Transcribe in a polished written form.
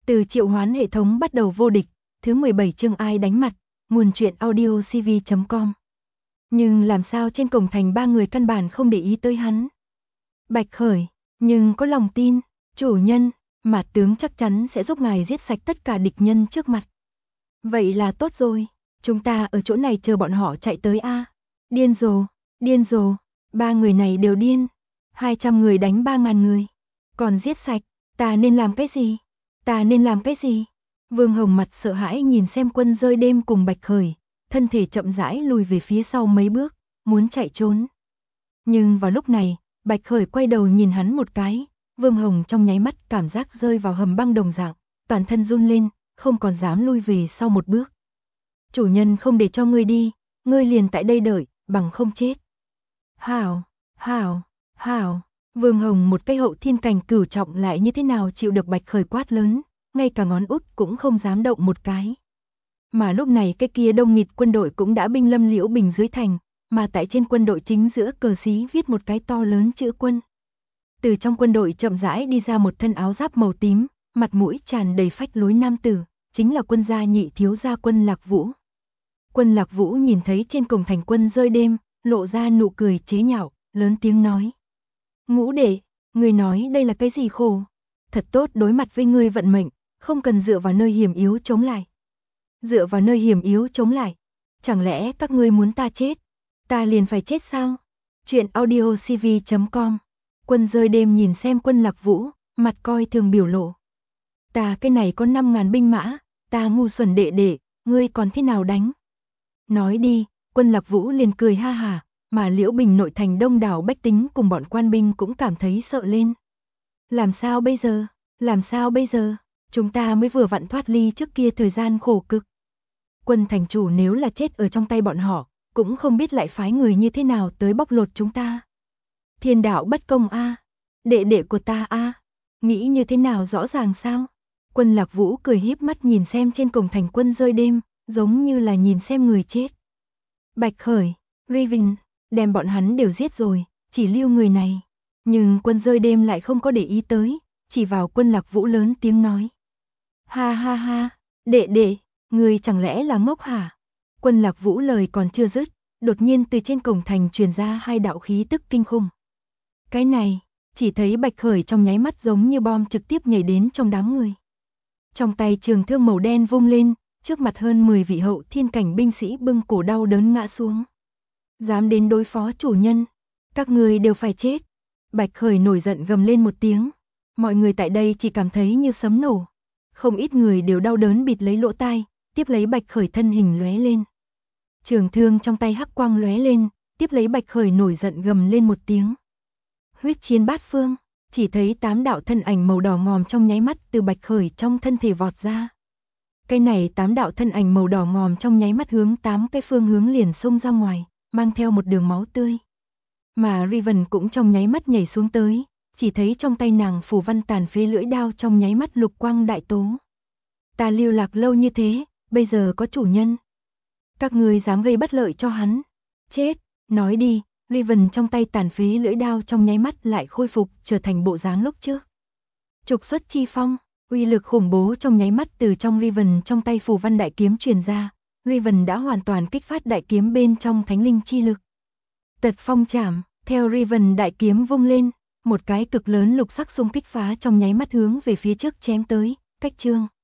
Từ triệu hoán hệ thống bắt đầu vô địch, thứ 17 chương ai đánh mặt, nguồn truyện audio cv.com. Nhưng làm sao trên cổng thành ba người căn bản không để ý tới hắn. Bạch Khởi, nhưng có lòng tin, chủ nhân, Mạt tướng chắc chắn sẽ giúp ngài giết sạch tất cả địch nhân trước mặt. Vậy là tốt rồi, chúng ta ở chỗ này chờ bọn họ chạy tới a. Điên rồ, ba người này đều điên. 200 người đánh 3.000 người, còn giết sạch, ta nên làm cái gì? Vương Hồng mặt sợ hãi nhìn xem Quân Rơi Đêm cùng Bạch Khởi, thân thể chậm rãi lùi về phía sau mấy bước, muốn chạy trốn. Nhưng vào lúc này, Bạch Khởi quay đầu nhìn hắn một cái, Vương Hồng trong nháy mắt cảm giác rơi vào hầm băng đồng dạng, toàn thân run lên, không còn dám lui về sau một bước. Chủ nhân không để cho ngươi đi, ngươi liền tại đây đợi, bằng không chết. Hảo. Vương Hồng một cây hậu thiên cảnh cửu trọng lại như thế nào chịu được Bạch Khởi quát lớn, ngay cả ngón út cũng không dám động một cái. Mà lúc này cái kia đông nghịt quân đội cũng đã binh lâm Liễu Bình dưới thành, mà tại trên quân đội chính giữa cờ xí viết một cái to lớn chữ quân. Từ trong quân đội chậm rãi đi ra một thân áo giáp màu tím, mặt mũi tràn đầy phách lối nam tử, chính là Quân gia nhị thiếu gia Quân Lạc Vũ. Quân Lạc Vũ nhìn thấy trên cổng thành Quân Rơi Đêm, lộ ra nụ cười chế nhạo, lớn tiếng nói: Ngũ đệ, ngươi nói đây là cái gì khổ? Thật tốt đối mặt với ngươi vận mệnh, không cần dựa vào nơi hiểm yếu chống lại. Chẳng lẽ các ngươi muốn ta chết? Ta liền phải chết sao? Chuyện audio cv.com. Quân Rơi Đêm nhìn xem Quân Lạc Vũ, mặt coi thường biểu lộ. Ta cái này có 5.000 binh mã, ta ngu xuẩn đệ đệ, ngươi còn thế nào đánh? Nói đi, Quân Lạc Vũ liền cười ha hả, mà Liễu Bình nội thành đông đảo bách tính cùng bọn quan binh cũng cảm thấy sợ lên. Làm sao bây giờ? Chúng ta mới vừa vặn thoát ly trước kia thời gian khổ cực. Quân thành chủ nếu là chết ở trong tay bọn họ, cũng không biết lại phái người như thế nào tới bóc lột chúng ta. Thiên đạo bất công a, đệ đệ của ta a, nghĩ như thế nào rõ ràng sao? Quân Lạc Vũ cười híp mắt nhìn xem trên cổng thành Quân Rơi Đêm, giống như là nhìn xem người chết. Bạch Khởi, Riven, đem bọn hắn đều giết rồi, chỉ lưu người này. Nhưng Quân Rơi Đêm lại không có để ý tới, chỉ vào Quân Lạc Vũ lớn tiếng nói: Ha, đệ đệ, ngươi chẳng lẽ là ngốc hả? Quân Lạc Vũ lời còn chưa dứt, đột nhiên từ trên cổng thành truyền ra hai đạo khí tức kinh khủng. Cái này, chỉ thấy Bạch Khởi trong nháy mắt giống như bom trực tiếp nhảy đến trong đám người. Trong tay trường thương màu đen vung lên, trước mặt hơn 10 vị hậu thiên cảnh binh sĩ bưng cổ đau đớn ngã xuống. Dám đến đối phó chủ nhân, các người đều phải chết. Bạch Khởi nổi giận gầm lên một tiếng. Mọi người tại đây chỉ cảm thấy như sấm nổ. Không ít người đều đau đớn bịt lấy lỗ tai, tiếp lấy Bạch Khởi thân hình lóe lên. Trường thương trong tay hắc quang lóe lên, tiếp lấy Bạch Khởi nổi giận gầm lên một tiếng. Huyết chiến bát phương, chỉ thấy 8 đạo thân ảnh màu đỏ ngòm trong nháy mắt từ Bạch Khởi trong thân thể vọt ra. Cái này 8 đạo thân ảnh màu đỏ ngòm trong nháy mắt hướng 8 cái phương hướng liền xông ra ngoài, mang theo một đường máu tươi. Mà Riven cũng trong nháy mắt nhảy xuống tới, chỉ thấy trong tay nàng phù văn tàn phế lưỡi đao trong nháy mắt lục quang đại tố. Ta lưu lạc lâu như thế, bây giờ có chủ nhân. Các ngươi dám gây bất lợi cho hắn. Chết, nói đi, Riven trong tay tàn phế lưỡi đao trong nháy mắt lại khôi phục trở thành bộ dáng lúc trước. Trục xuất chi phong, uy lực khủng bố trong nháy mắt từ trong Riven trong tay phù văn đại kiếm truyền ra. Riven đã hoàn toàn kích phát đại kiếm bên trong thánh linh chi lực. Tật phong chảm, theo Riven đại kiếm vung lên, một cái cực lớn lục sắc xung kích phá trong nháy mắt hướng về phía trước chém tới, cách chương.